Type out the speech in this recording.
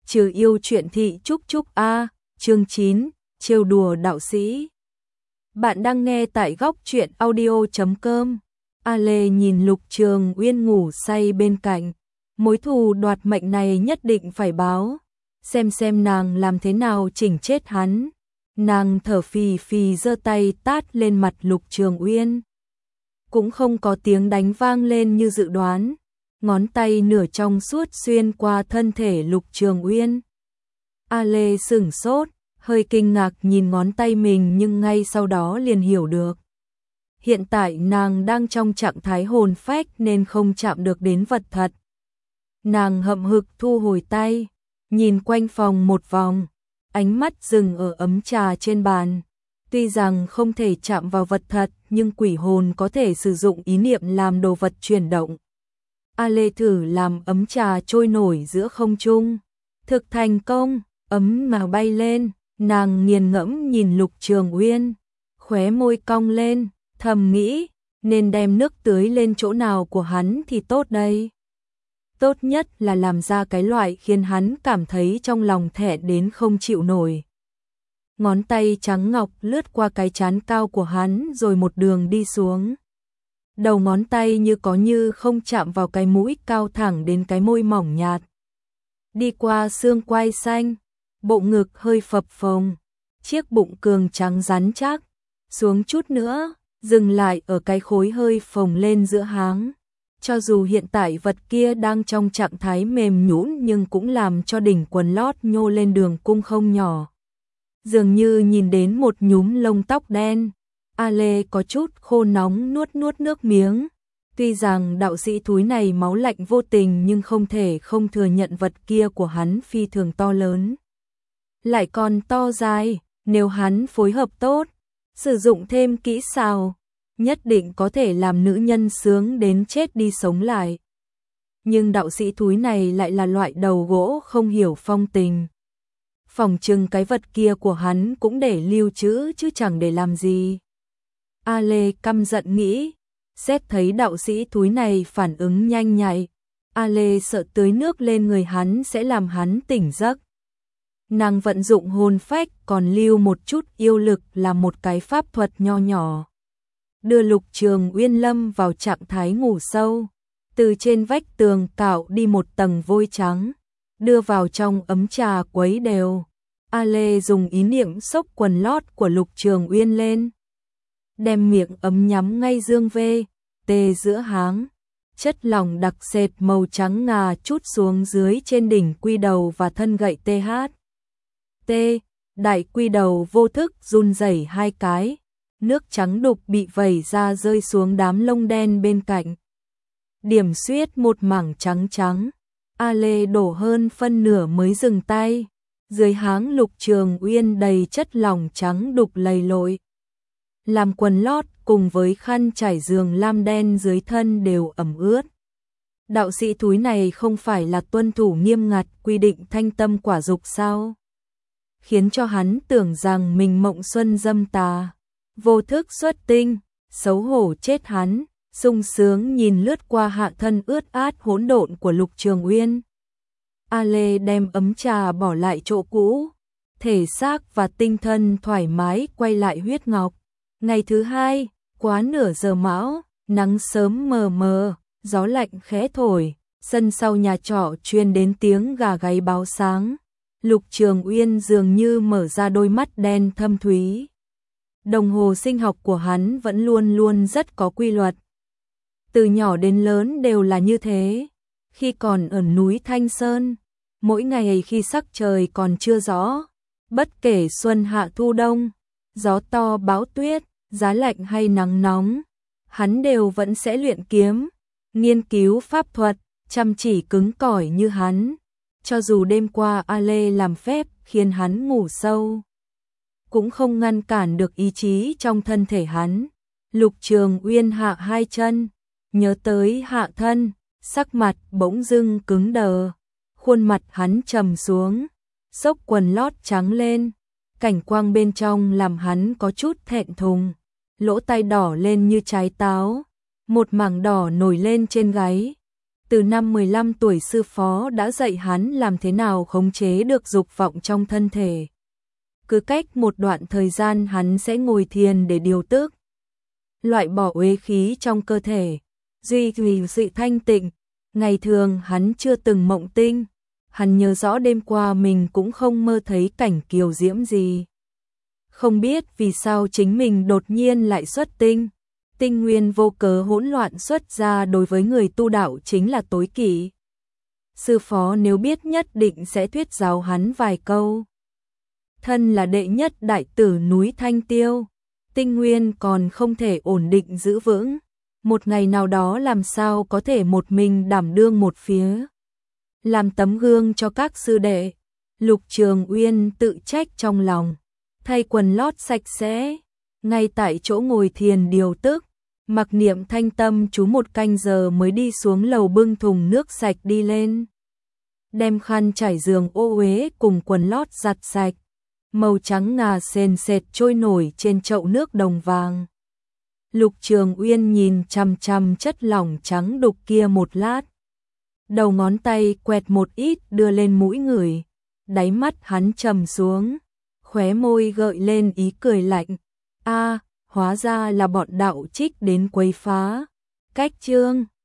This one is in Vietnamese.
Trừ yêu chuyện thị chúc a, chương 9, trêu đùa đạo sĩ. Bạn đang nghe tại góc truyện audio.com. A Lê nhìn Lục Trường Uyên ngủ say bên cạnh, mối thù đoạt mệnh này nhất định phải báo, xem nàng làm thế nào chỉnh chết hắn. Nàng thở phì phì giơ tay tát lên mặt Lục Trường Uyên. Cũng không có tiếng đánh vang lên như dự đoán, ngón tay nửa trong suốt xuyên qua thân thể Lục Trường Uyên. A Lê sửng sốt, hơi kinh ngạc nhìn ngón tay mình nhưng ngay sau đó liền hiểu được. Hiện tại nàng đang trong trạng thái hồn phách nên không chạm được đến vật thật. Nàng hậm hực thu hồi tay, nhìn quanh phòng một vòng, ánh mắt dừng ở ấm trà trên bàn. Tuy rằng không thể chạm vào vật thật, nhưng quỷ hồn có thể sử dụng ý niệm làm đồ vật chuyển động. A Lê thử làm ấm trà trôi nổi giữa không trung. Thực thành công, ấm mà bay lên, nàng nghiền ngẫm nhìn Lục Trường Uyên, khóe môi cong lên, thầm nghĩ, nên đem nước tưới lên chỗ nào của hắn thì tốt đây. Tốt nhất là làm ra cái loại khiến hắn cảm thấy trong lòng thẹn đến không chịu nổi. Ngón tay trắng ngọc lướt qua cái trán cao của hắn rồi một đường đi xuống. Đầu ngón tay như có như không chạm vào cái mũi cao thẳng đến cái môi mỏng nhạt. Đi qua xương quai xanh, bộ ngực hơi phập phồng, chiếc bụng cường trắng rắn chắc, xuống chút nữa, dừng lại ở cái khối hơi phồng lên giữa háng. Cho dù hiện tại vật kia đang trong trạng thái mềm nhũn nhưng cũng làm cho đỉnh quần lót nhô lên đường cung không nhỏ. Dường như nhìn đến một nhúm lông tóc đen, A Lê có chút khô nóng nuốt nước miếng. Tuy rằng đạo sĩ thúi này máu lạnh vô tình nhưng không thể không thừa nhận vật kia của hắn phi thường to lớn. Lại còn to dài, nếu hắn phối hợp tốt, sử dụng thêm kỹ xảo, nhất định có thể làm nữ nhân sướng đến chết đi sống lại. Nhưng đạo sĩ thúi này lại là loại đầu gỗ không hiểu phong tình. Phỏng chừng cái vật kia của hắn cũng để lưu trữ chứ chẳng để làm gì. A Lê căm giận nghĩ, xét thấy đạo sĩ thúi này phản ứng nhanh nhạy, A Lê sợ tưới nước lên người hắn sẽ làm hắn tỉnh giấc. Nàng vận dụng hồn phách còn lưu một chút yêu lực là một cái pháp thuật nho nhỏ. Đưa Lục Trường Uyên lâm vào trạng thái ngủ sâu, từ trên vách tường cạo đi một tầng vôi trắng, đưa vào trong ấm trà quấy đều. A Lê dùng ý niệm xốc quần lót của Lục Trường Uyên lên, đem miệng ấm nhắm ngay dương vê, tê giữa háng, chất lỏng đặc sệt màu trắng ngà chút xuống dưới trên đỉnh quy đầu và thân gậy TH. T, đại quy đầu vô thức run rẩy hai cái, nước trắng đục bị vẩy ra rơi xuống đám lông đen bên cạnh. Điểm xuyết một mảng trắng trắng, A Lê đổ hơn phân nửa mới dừng tay. Dưới háng Lục Trường Uyên đầy chất lỏng trắng đục lầy lội. Làm quần lót cùng với khăn trải giường lam đen dưới thân đều ẩm ướt. Đạo sĩ thúi này không phải là tuân thủ nghiêm ngặt quy định thanh tâm quả dục sao? Khiến cho hắn tưởng rằng mình mộng xuân dâm tà, vô thức xuất tinh, xấu hổ chết hắn, sung sướng nhìn lướt qua hạ thân ướt át hỗn độn của Lục Trường Uyên. A Lê đem ấm trà bỏ lại chỗ cũ, thể xác và tinh thần thoải mái quay lại huyết ngọc. Ngày thứ hai, quá nửa giờ mão, nắng sớm mờ mờ, gió lạnh khẽ thổi, sân sau nhà trọ truyền đến tiếng gà gáy báo sáng. Lục Trường Uyên dường như mở ra đôi mắt đen thâm thúy. Đồng hồ sinh học của hắn vẫn luôn luôn rất có quy luật. Từ nhỏ đến lớn đều là như thế. Khi còn ở núi Thanh Sơn, mỗi ngày khi sắc trời còn chưa rõ, bất kể xuân hạ thu đông, gió to bão tuyết, giá lạnh hay nắng nóng, hắn đều vẫn sẽ luyện kiếm, nghiên cứu pháp thuật, chăm chỉ cứng cỏi như hắn. Cho dù đêm qua A Lê làm phép khiến hắn ngủ sâu, cũng không ngăn cản được ý chí trong thân thể hắn. Lục Trường Uyên hạ hai chân, nhớ tới hạ thân, sắc mặt bỗng dưng cứng đờ, khuôn mặt hắn trầm xuống, xốc quần lót trắng lên, cảnh quang bên trong làm hắn có chút thẹn thùng, lỗ tai đỏ lên như trái táo, một mảng đỏ nổi lên trên gáy, Từ năm 15 tuổi sư phó đã dạy hắn làm thế nào khống chế được dục vọng trong thân thể. Cứ cách một đoạn thời gian hắn sẽ ngồi thiền để điều tức, loại bỏ uế khí trong cơ thể, duy trì sự thanh tịnh. Ngày thường hắn chưa từng mộng tinh, hắn nhớ rõ đêm qua mình cũng không mơ thấy cảnh kiều diễm gì. Không biết vì sao chính mình đột nhiên lại xuất tinh. Tinh nguyên vô cớ hỗn loạn xuất ra đối với người tu đạo chính là tối kỵ. Sư phó nếu biết nhất định sẽ thuyết giáo hắn vài câu. Thân là đệ nhất đại tử núi Thanh Tiêu, tinh nguyên còn không thể ổn định giữ vững. Một ngày nào đó làm sao có thể một mình đảm đương một phía. Làm tấm gương cho các sư đệ. Lục Trường Uyên tự trách trong lòng. Thay quần lót sạch sẽ. Ngay tại chỗ ngồi thiền điều tức. Mặc niệm thanh tâm chú 1 canh giờ mới đi xuống lầu bưng thùng nước sạch đi lên. Đem khăn trải giường ô uế cùng quần lót giặt sạch. Màu trắng ngà sền sệt trôi nổi trên chậu nước đồng vàng. Lục Trường Uyên nhìn chằm chằm chất lỏng trắng đục kia một lát. Đầu ngón tay quẹt một ít đưa lên mũi người. Đáy mắt hắn trầm xuống. Khóe môi gợi lên ý cười lạnh. A, hóa ra là bọn đạo trích đến quấy phá. Cách chương